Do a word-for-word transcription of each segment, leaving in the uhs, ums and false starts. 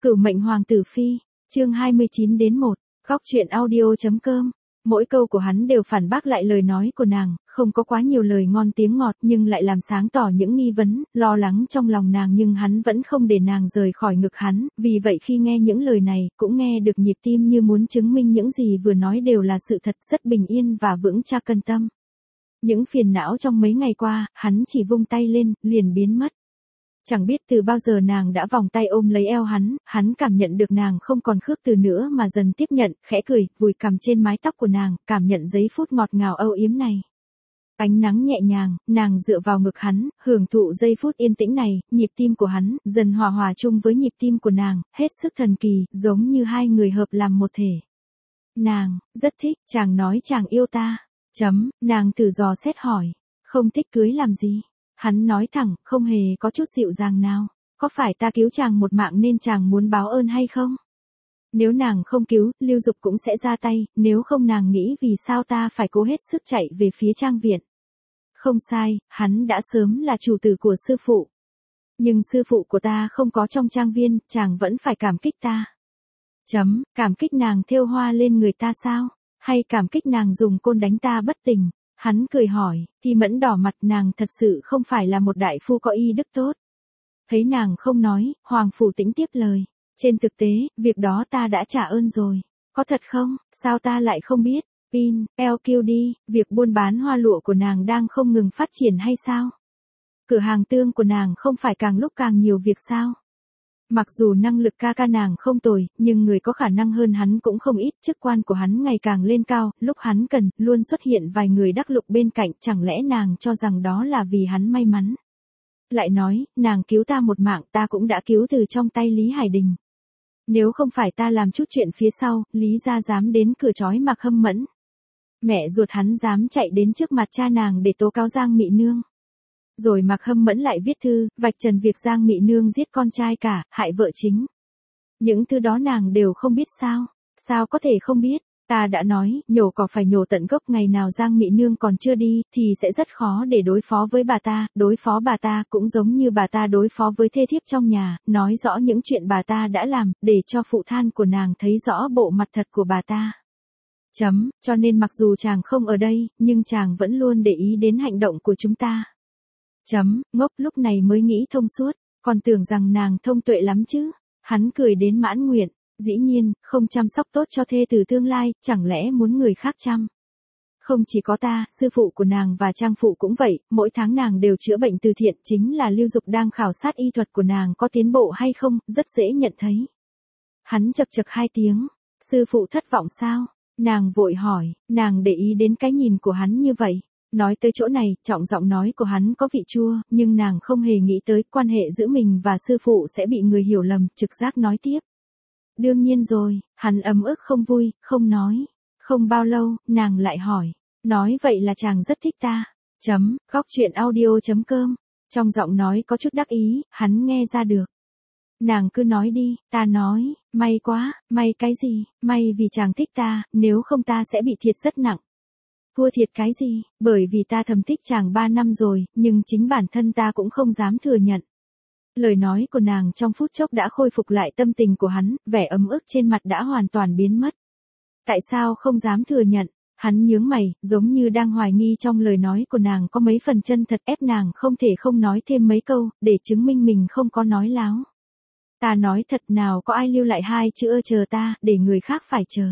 Cửu mệnh hoàng tử phi, chương hai mươi chín đến một, góc truyện audio.com. Mỗi câu của hắn đều phản bác lại lời nói của nàng, không có quá nhiều lời ngon tiếng ngọt nhưng lại làm sáng tỏ những nghi vấn, lo lắng trong lòng nàng nhưng hắn vẫn không để nàng rời khỏi ngực hắn, vì vậy khi nghe những lời này, cũng nghe được nhịp tim như muốn chứng minh những gì vừa nói đều là sự thật, rất bình yên và vững chắc cân tâm. Những phiền não trong mấy ngày qua, hắn chỉ vung tay lên, liền biến mất. Chẳng biết từ bao giờ nàng đã vòng tay ôm lấy eo hắn, hắn cảm nhận được nàng không còn khước từ nữa mà dần tiếp nhận, khẽ cười, vùi cằm trên mái tóc của nàng, cảm nhận giây phút ngọt ngào âu yếm này. Ánh nắng nhẹ nhàng, nàng dựa vào ngực hắn, hưởng thụ giây phút yên tĩnh này, nhịp tim của hắn, dần hòa hòa chung với nhịp tim của nàng, hết sức thần kỳ, giống như hai người hợp làm một thể. Nàng, rất thích, chàng nói chàng yêu ta. Chấm, nàng thử dò xét hỏi, không thích cưới làm gì? Hắn nói thẳng, không hề có chút dịu dàng nào. Có phải ta cứu chàng một mạng nên chàng muốn báo ơn hay không? Nếu nàng không cứu, Lưu Dục cũng sẽ ra tay, nếu không nàng nghĩ vì sao ta phải cố hết sức chạy về phía trang viện. Không sai, hắn đã sớm là chủ tử của sư phụ. Nhưng sư phụ của ta không có trong trang viên, chàng vẫn phải cảm kích ta. Chấm, cảm kích nàng thêu hoa lên người ta sao? Hay cảm kích nàng dùng côn đánh ta bất tỉnh? Hắn cười hỏi, thì mẫn đỏ mặt, nàng thật sự không phải là một đại phu có y đức tốt. Thấy nàng không nói, Hoàng Phủ Tĩnh tiếp lời. Trên thực tế, việc đó ta đã trả ơn rồi. Có thật không? Sao ta lại không biết? Pin, eo kêu đi, việc buôn bán hoa lụa của nàng đang không ngừng phát triển hay sao? Cửa hàng tương của nàng không phải càng lúc càng nhiều việc sao? Mặc dù năng lực ca ca nàng không tồi, nhưng người có khả năng hơn hắn cũng không ít, chức quan của hắn ngày càng lên cao, lúc hắn cần, luôn xuất hiện vài người đắc lực bên cạnh, chẳng lẽ nàng cho rằng đó là vì hắn may mắn. Lại nói, nàng cứu ta một mạng, ta cũng đã cứu từ trong tay Lý Hải Đình. Nếu không phải ta làm chút chuyện phía sau, Lý gia dám đến cửa trói Mạc Hâm Mẫn. Mẹ ruột hắn dám chạy đến trước mặt cha nàng để tố cáo Giang Mị Nương. Rồi Mạc Hâm Mẫn lại viết thư, vạch trần việc Giang Mị Nương giết con trai cả, hại vợ chính. Những thứ đó nàng đều không biết sao? Sao có thể không biết? Ta đã nói, nhổ cỏ phải nhổ tận gốc, ngày nào Giang Mị Nương còn chưa đi, thì sẽ rất khó để đối phó với bà ta, đối phó bà ta cũng giống như bà ta đối phó với thê thiếp trong nhà, nói rõ những chuyện bà ta đã làm, để cho phụ than của nàng thấy rõ bộ mặt thật của bà ta. Chấm, cho nên mặc dù chàng không ở đây, nhưng chàng vẫn luôn để ý đến hành động của chúng ta. Chấm, ngốc lúc này mới nghĩ thông suốt, còn tưởng rằng nàng thông tuệ lắm chứ. Hắn cười đến mãn nguyện, dĩ nhiên, không chăm sóc tốt cho thê tử tương lai, chẳng lẽ muốn người khác chăm. Không chỉ có ta, sư phụ của nàng và trang phụ cũng vậy, mỗi tháng nàng đều chữa bệnh từ thiện, chính là Lưu Dục đang khảo sát y thuật của nàng có tiến bộ hay không, rất dễ nhận thấy. Hắn chật chật hai tiếng, sư phụ thất vọng sao? Nàng vội hỏi, nàng để ý đến cái nhìn của hắn như vậy. Nói tới chỗ này, trọng giọng nói của hắn có vị chua, nhưng nàng không hề nghĩ tới quan hệ giữa mình và sư phụ sẽ bị người hiểu lầm, trực giác nói tiếp. Đương nhiên rồi, hắn ấm ức không vui, không nói. Không bao lâu, nàng lại hỏi, nói vậy là chàng rất thích ta. Chấm, góc truyện audio.com. Trong giọng nói có chút đắc ý, hắn nghe ra được. Nàng cứ nói đi, ta nói, may quá, may cái gì, may vì chàng thích ta, nếu không ta sẽ bị thiệt rất nặng. Thua thiệt cái gì, bởi vì ta thầm thích chàng ba năm rồi, nhưng chính bản thân ta cũng không dám thừa nhận. Lời nói của nàng trong phút chốc đã khôi phục lại tâm tình của hắn, vẻ ấm ức trên mặt đã hoàn toàn biến mất. Tại sao không dám thừa nhận? Hắn nhướng mày, giống như đang hoài nghi trong lời nói của nàng có mấy phần chân thật, ép nàng không thể không nói thêm mấy câu, để chứng minh mình không có nói láo. Ta nói thật, nào có ai lưu lại hai chữ ơ chờ ta, để người khác phải chờ.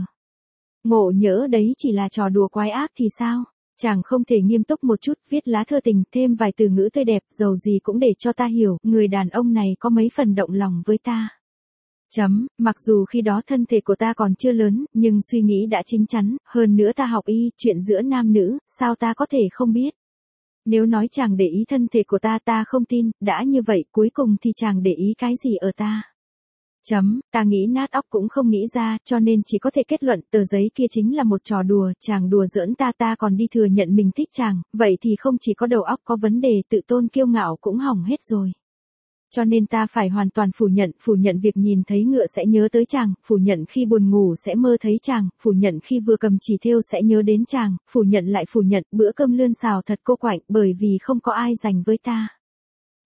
Ngộ nhỡ đấy chỉ là trò đùa quái ác thì sao? Chàng không thể nghiêm túc một chút, viết lá thư tình, thêm vài từ ngữ tươi đẹp, dầu gì cũng để cho ta hiểu, người đàn ông này có mấy phần động lòng với ta. Chấm, mặc dù khi đó thân thể của ta còn chưa lớn, nhưng suy nghĩ đã chín chắn, hơn nữa ta học y, chuyện giữa nam nữ, sao ta có thể không biết? Nếu nói chàng để ý thân thể của ta ta không tin, đã như vậy cuối cùng thì chàng để ý cái gì ở ta? Chấm, ta nghĩ nát óc cũng không nghĩ ra, cho nên chỉ có thể kết luận tờ giấy kia chính là một trò đùa, chàng đùa giỡn ta ta còn đi thừa nhận mình thích chàng, vậy thì không chỉ có đầu óc có vấn đề, tự tôn kiêu ngạo cũng hỏng hết rồi. Cho nên ta phải hoàn toàn phủ nhận, phủ nhận việc nhìn thấy ngựa sẽ nhớ tới chàng, phủ nhận khi buồn ngủ sẽ mơ thấy chàng, phủ nhận khi vừa cầm chỉ thêu sẽ nhớ đến chàng, phủ nhận lại phủ nhận, bữa cơm lươn xào thật cô quạnh bởi vì không có ai dành với ta.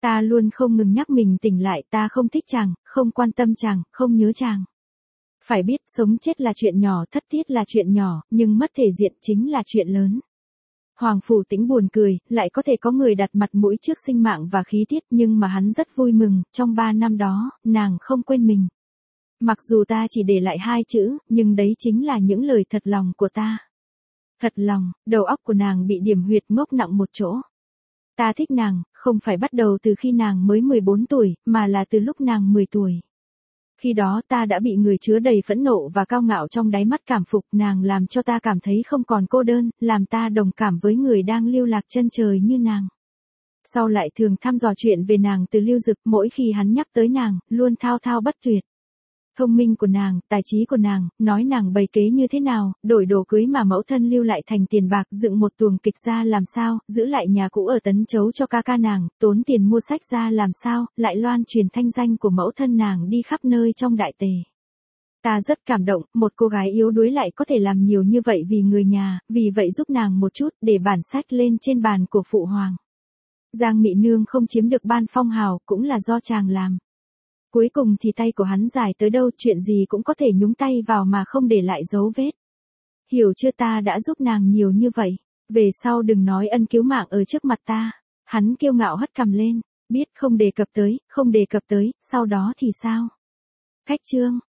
Ta luôn không ngừng nhắc mình tỉnh lại, ta không thích chàng, không quan tâm chàng, không nhớ chàng. Phải biết sống chết là chuyện nhỏ, thất tiết là chuyện nhỏ, nhưng mất thể diện chính là chuyện lớn. Hoàng Phủ Tĩnh buồn cười, lại có thể có người đặt mặt mũi trước sinh mạng và khí tiết, nhưng mà hắn rất vui mừng, trong ba năm đó, nàng không quên mình. Mặc dù ta chỉ để lại hai chữ, nhưng đấy chính là những lời thật lòng của ta. Thật lòng, đầu óc của nàng bị điểm huyệt ngốc nặng một chỗ. Ta thích nàng, không phải bắt đầu từ khi nàng mới mười bốn tuổi, mà là từ lúc nàng mười tuổi. Khi đó ta đã bị người chứa đầy phẫn nộ và cao ngạo trong đáy mắt cảm phục, nàng làm cho ta cảm thấy không còn cô đơn, làm ta đồng cảm với người đang lưu lạc chân trời như nàng. Sau lại thường thăm dò chuyện về nàng từ Lưu Dực, mỗi khi hắn nhắc tới nàng, luôn thao thao bất tuyệt. Thông minh của nàng, tài trí của nàng, nói nàng bày kế như thế nào, đổi đồ cưới mà mẫu thân lưu lại thành tiền bạc, dựng một tuồng kịch ra làm sao, giữ lại nhà cũ ở Tấn Chấu cho ca ca nàng, tốn tiền mua sách ra làm sao, lại loan truyền thanh danh của mẫu thân nàng đi khắp nơi trong đại tề. Ta rất cảm động, một cô gái yếu đuối lại có thể làm nhiều như vậy vì người nhà, vì vậy giúp nàng một chút để bản sách lên trên bàn của phụ hoàng. Giang Mị Nương không chiếm được ban phong hào cũng là do chàng làm. Cuối cùng thì tay của hắn dài tới đâu, chuyện gì cũng có thể nhúng tay vào mà không để lại dấu vết. Hiểu chưa, ta đã giúp nàng nhiều như vậy, về sau đừng nói ân cứu mạng ở trước mặt ta. Hắn kiêu ngạo hất cằm lên, biết không đề cập tới, không đề cập tới, sau đó thì sao? Khách trương,